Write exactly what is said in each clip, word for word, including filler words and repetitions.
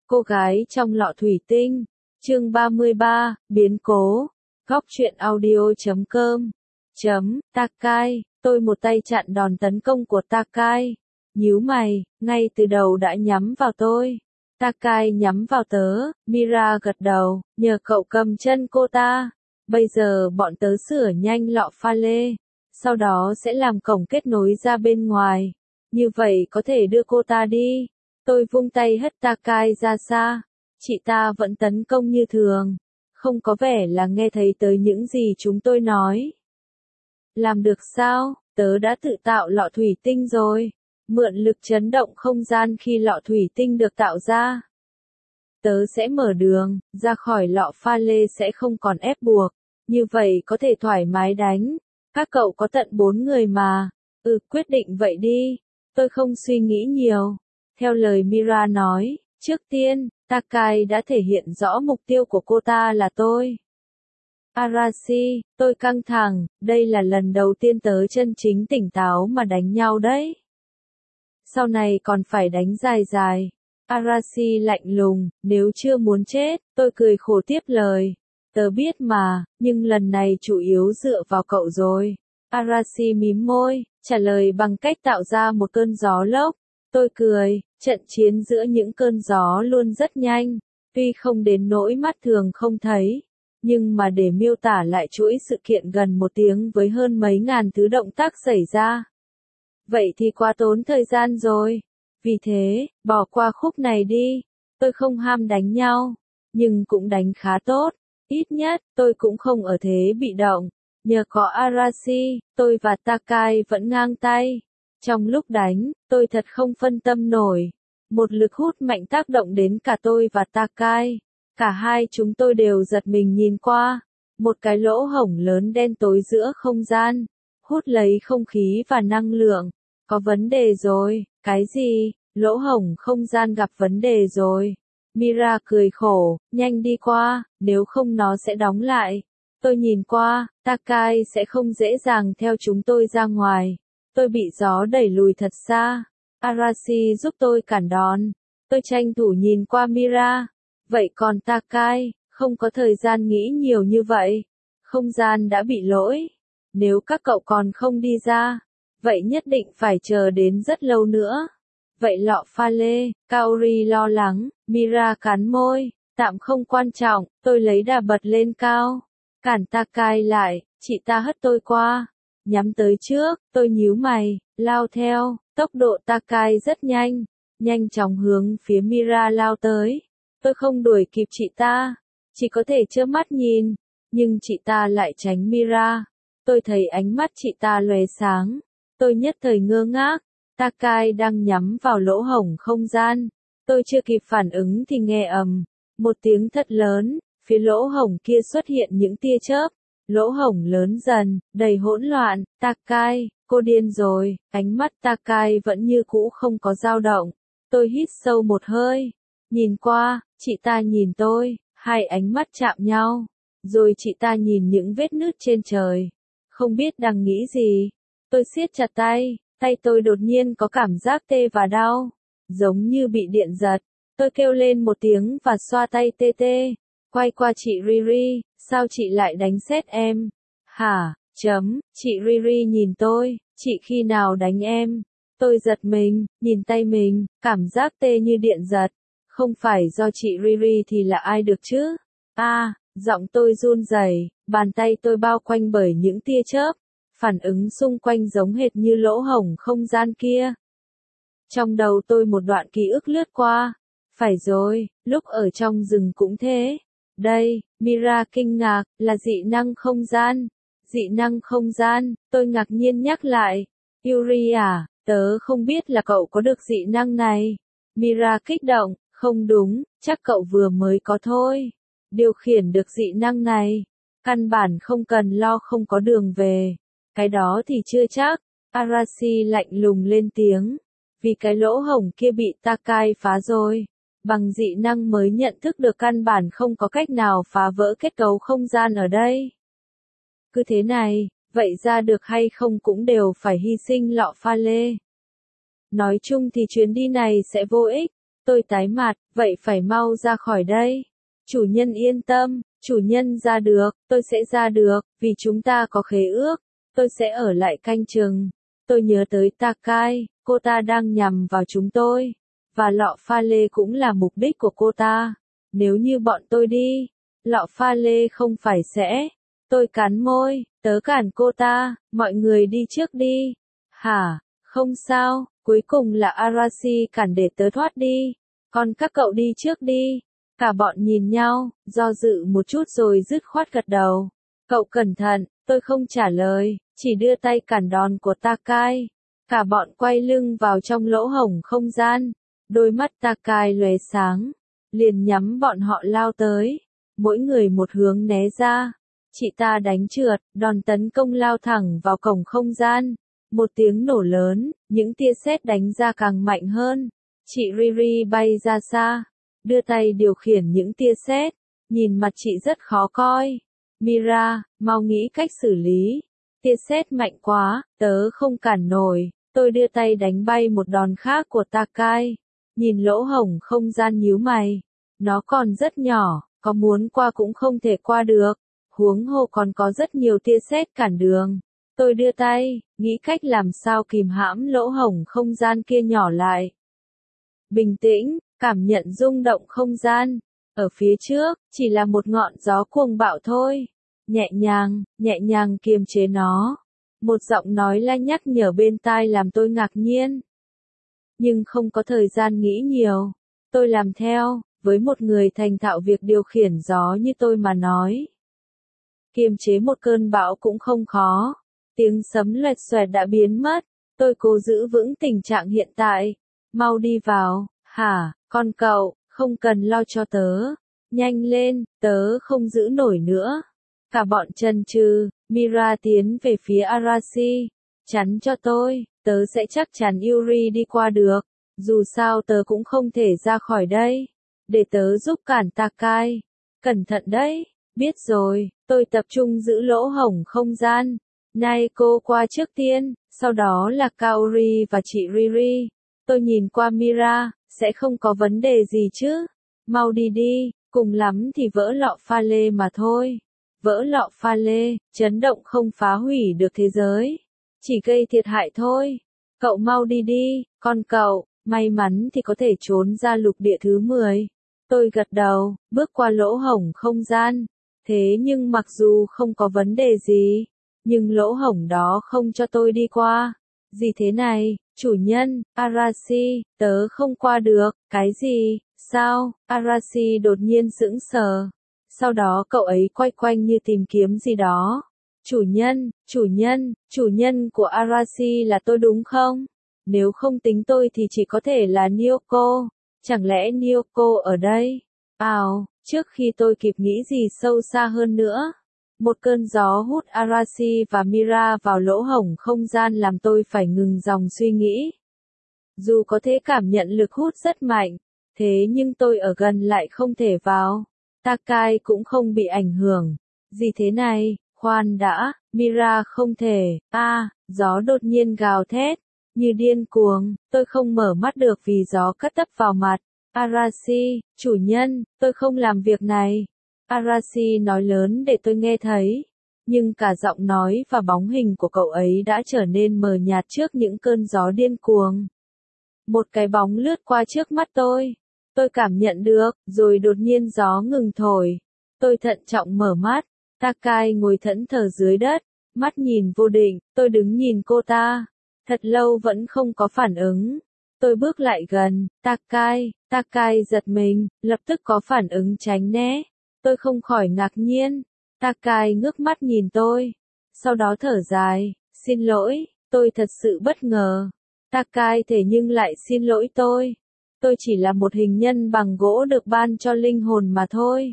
Cô gái trong lọ thủy tinh. Chương ba mươi ba, biến cố. Góc truyện audio chấm com. Chấm, Takai, tôi một tay chặn đòn tấn công của Takai. Nhíu mày, ngay từ đầu đã nhắm vào tôi. Takai nhắm vào tớ, Mira gật đầu, nhờ cậu cầm chân cô ta. Bây giờ bọn tớ sửa nhanh lọ pha lê. Sau đó sẽ làm cổng kết nối ra bên ngoài. Như vậy có thể đưa cô ta đi. Tôi vung tay hất Takai ra xa. Chị ta vẫn tấn công như thường. Không có vẻ là nghe thấy tới những gì chúng tôi nói. Làm được sao? Tớ đã tự tạo lọ thủy tinh rồi. Mượn lực chấn động không gian khi lọ thủy tinh được tạo ra. Tớ sẽ mở đường, ra khỏi lọ pha lê sẽ không còn ép buộc. Như vậy có thể thoải mái đánh. Các cậu có tận bốn người mà. Ừ, quyết định vậy đi. Tôi không suy nghĩ nhiều. Theo lời Mira nói, trước tiên, Takai đã thể hiện rõ mục tiêu của cô ta là tôi. Arashi, tôi căng thẳng, đây là lần đầu tiên tớ chân chính tỉnh táo mà đánh nhau đấy. Sau này còn phải đánh dài dài. Arashi lạnh lùng, nếu chưa muốn chết, tôi cười khổ tiếp lời. Tớ biết mà, nhưng lần này chủ yếu dựa vào cậu rồi. Arashi mím môi, trả lời bằng cách tạo ra một cơn gió lốc. Tôi cười, trận chiến giữa những cơn gió luôn rất nhanh, tuy không đến nỗi mắt thường không thấy, nhưng mà để miêu tả lại chuỗi sự kiện gần một tiếng với hơn mấy ngàn thứ động tác xảy ra. Vậy thì quá tốn thời gian rồi. Vì thế, bỏ qua khúc này đi. Tôi không ham đánh nhau, nhưng cũng đánh khá tốt. Ít nhất, tôi cũng không ở thế bị động. Nhờ có Arashi, tôi và Takai vẫn ngang tay. Trong lúc đánh, tôi thật không phân tâm nổi. Một lực hút mạnh tác động đến cả tôi và Takai. Cả hai chúng tôi đều giật mình nhìn qua. Một cái lỗ hổng lớn đen tối giữa không gian. Hút lấy không khí và năng lượng. Có vấn đề rồi, cái gì? Lỗ hổng không gian gặp vấn đề rồi. Mira cười khổ, nhanh đi qua, nếu không nó sẽ đóng lại. Tôi nhìn qua, Takai sẽ không dễ dàng theo chúng tôi ra ngoài. Tôi bị gió đẩy lùi thật xa. Arashi giúp tôi cản đòn. Tôi tranh thủ nhìn qua Mira. Vậy còn Takai, không có thời gian nghĩ nhiều như vậy. Không gian đã bị lỗi. Nếu các cậu còn không đi ra, vậy nhất định phải chờ đến rất lâu nữa. Vậy lọ pha lê, Kaori lo lắng, Mira cắn môi, tạm không quan trọng, tôi lấy đà bật lên cao. Cản Takai lại, chị ta hất tôi qua. Nhắm tới trước, tôi nhíu mày, lao theo, tốc độ Takai rất nhanh, nhanh chóng hướng phía Mira lao tới. Tôi không đuổi kịp chị ta, chỉ có thể trơ mắt nhìn, nhưng chị ta lại tránh Mira. Tôi thấy ánh mắt chị ta lóe sáng, tôi nhất thời ngơ ngác, Takai đang nhắm vào lỗ hổng không gian. Tôi chưa kịp phản ứng thì nghe ầm, một tiếng thật lớn, phía lỗ hổng kia xuất hiện những tia chớp. Lỗ hổng lớn dần, đầy hỗn loạn. Takai, cô điên rồi. Ánh mắt Takai vẫn như cũ không có dao động. Tôi hít sâu một hơi. Nhìn qua, chị ta nhìn tôi, hai ánh mắt chạm nhau. Rồi chị ta nhìn những vết nứt trên trời. Không biết đang nghĩ gì. Tôi siết chặt tay, tay tôi đột nhiên có cảm giác tê và đau. Giống như bị điện giật. Tôi kêu lên một tiếng và xoa tay tê tê. Quay qua chị Riri, sao chị lại đánh sét em? Hả? Chấm, chị Riri nhìn tôi, chị khi nào đánh em? Tôi giật mình, nhìn tay mình, cảm giác tê như điện giật. Không phải do chị Riri thì là ai được chứ? A, à, giọng tôi run rẩy, bàn tay tôi bao quanh bởi những tia chớp. Phản ứng xung quanh giống hệt như lỗ hổng không gian kia. Trong đầu tôi một đoạn ký ức lướt qua. Phải rồi, lúc ở trong rừng cũng thế. Đây, Mira kinh ngạc, là dị năng không gian. Dị năng không gian, tôi ngạc nhiên nhắc lại. Yuri à, tớ không biết là cậu có được dị năng này. Mira kích động, không đúng, chắc cậu vừa mới có thôi. Điều khiển được dị năng này. Căn bản không cần lo không có đường về. Cái đó thì chưa chắc. Arashi lạnh lùng lên tiếng. Vì cái lỗ hổng kia bị Takai phá rồi. Bằng dị năng mới nhận thức được căn bản không có cách nào phá vỡ kết cấu không gian ở đây. Cứ thế này, vậy ra được hay không cũng đều phải hy sinh lọ pha lê. Nói chung thì chuyến đi này sẽ vô ích. Tôi tái mặt, vậy phải mau ra khỏi đây. Chủ nhân yên tâm, chủ nhân ra được, tôi sẽ ra được, vì chúng ta có khế ước. Tôi sẽ ở lại canh chừng. Tôi nhớ tới Takai, cô ta đang nhằm vào chúng tôi. Và lọ pha lê cũng là mục đích của cô ta. Nếu như bọn tôi đi, lọ pha lê không phải sẽ. Tôi cắn môi, tớ cản cô ta, mọi người đi trước đi. Hả, không sao, cuối cùng là Arashi cản để tớ thoát đi. Còn các cậu đi trước đi. Cả bọn nhìn nhau, do dự một chút rồi dứt khoát gật đầu. Cậu cẩn thận, tôi không trả lời, chỉ đưa tay cản đòn của Takai. Cả bọn quay lưng vào trong lỗ hổng không gian. Đôi mắt Takai lóe sáng, liền nhắm bọn họ lao tới. Mỗi người một hướng né ra. Chị ta đánh trượt, đòn tấn công lao thẳng vào cổng không gian. Một tiếng nổ lớn, những tia sét đánh ra càng mạnh hơn. Chị Riri bay ra xa, đưa tay điều khiển những tia sét. Nhìn mặt chị rất khó coi. Mira, mau nghĩ cách xử lý. Tia sét mạnh quá, tớ không cản nổi. Tôi đưa tay đánh bay một đòn khác của Takai. Nhìn lỗ hổng không gian nhíu mày. Nó còn rất nhỏ, có muốn qua cũng không thể qua được. Huống hồ còn có rất nhiều tia sét cản đường. Tôi đưa tay, nghĩ cách làm sao kìm hãm lỗ hổng không gian kia nhỏ lại. Bình tĩnh, cảm nhận rung động không gian. Ở phía trước, chỉ là một ngọn gió cuồng bạo thôi. Nhẹ nhàng, nhẹ nhàng kiềm chế nó. Một giọng nói la nhắc nhở bên tai làm tôi ngạc nhiên. Nhưng không có thời gian nghĩ nhiều. Tôi làm theo, với một người thành thạo việc điều khiển gió như tôi mà nói. Kiềm chế một cơn bão cũng không khó. Tiếng sấm loẹt xoẹt đã biến mất. Tôi cố giữ vững tình trạng hiện tại. Mau đi vào, hả, con cậu, không cần lo cho tớ. Nhanh lên, tớ không giữ nổi nữa. Cả bọn chần chừ, Mira tiến về phía Arashi. Chắn cho tôi, tớ sẽ chắc chắn Yuri đi qua được. Dù sao tớ cũng không thể ra khỏi đây. Để tớ giúp cản Takai. Cẩn thận đấy, biết rồi, tôi tập trung giữ lỗ hổng không gian. Naeko qua trước tiên, sau đó là Kaori và chị Riri. Tôi nhìn qua Mira, sẽ không có vấn đề gì chứ. Mau đi đi, cùng lắm thì vỡ lọ pha lê mà thôi. Vỡ lọ pha lê, chấn động không phá hủy được thế giới. Chỉ gây thiệt hại thôi. Cậu mau đi đi, con cậu, may mắn thì có thể trốn ra lục địa thứ mười. Tôi gật đầu, bước qua lỗ hổng không gian. Thế nhưng mặc dù không có vấn đề gì, nhưng lỗ hổng đó không cho tôi đi qua. Gì thế này, chủ nhân, Arashi, tớ không qua được, cái gì, sao, Arashi đột nhiên sững sờ. Sau đó cậu ấy quay quanh như tìm kiếm gì đó. Chủ nhân, chủ nhân, chủ nhân của Arashi là tôi đúng không? Nếu không tính tôi thì chỉ có thể là Nyoko. Chẳng lẽ Nyoko ở đây? Ào, trước khi tôi kịp nghĩ gì sâu xa hơn nữa. Một cơn gió hút Arashi và Mira vào lỗ hổng không gian làm tôi phải ngừng dòng suy nghĩ. Dù có thể cảm nhận lực hút rất mạnh, thế nhưng tôi ở gần lại không thể vào. Takai cũng không bị ảnh hưởng. Gì thế này, khoan đã, Mira không thể, a, à, gió đột nhiên gào thét, như điên cuồng, tôi không mở mắt được vì gió cắt tấp vào mặt. Arashi, chủ nhân, tôi không làm việc này. Arashi nói lớn để tôi nghe thấy, nhưng cả giọng nói và bóng hình của cậu ấy đã trở nên mờ nhạt trước những cơn gió điên cuồng. Một cái bóng lướt qua trước mắt tôi. Tôi cảm nhận được, rồi đột nhiên gió ngừng thổi. Tôi thận trọng mở mắt. Takai ngồi thẫn thờ dưới đất, mắt nhìn vô định, tôi đứng nhìn cô ta. Thật lâu vẫn không có phản ứng. Tôi bước lại gần, Takai, Takai giật mình, lập tức có phản ứng tránh né. Tôi không khỏi ngạc nhiên. Takai ngước mắt nhìn tôi. Sau đó thở dài, xin lỗi, tôi thật sự bất ngờ. Takai thế nhưng lại xin lỗi tôi. Tôi chỉ là một hình nhân bằng gỗ được ban cho linh hồn mà thôi.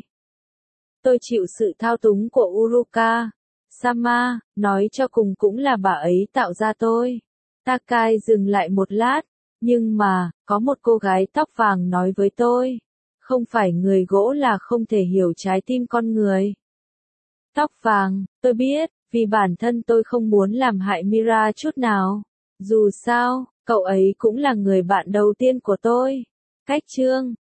Tôi chịu sự thao túng của Uruka. Sama, nói cho cùng cũng là bà ấy tạo ra tôi. Takai dừng lại một lát. Nhưng mà, có một cô gái tóc vàng nói với tôi. Không phải người gỗ là không thể hiểu trái tim con người. Tóc vàng, tôi biết, vì bản thân tôi không muốn làm hại Mira chút nào. Dù sao, cậu ấy cũng là người bạn đầu tiên của tôi. Cách chương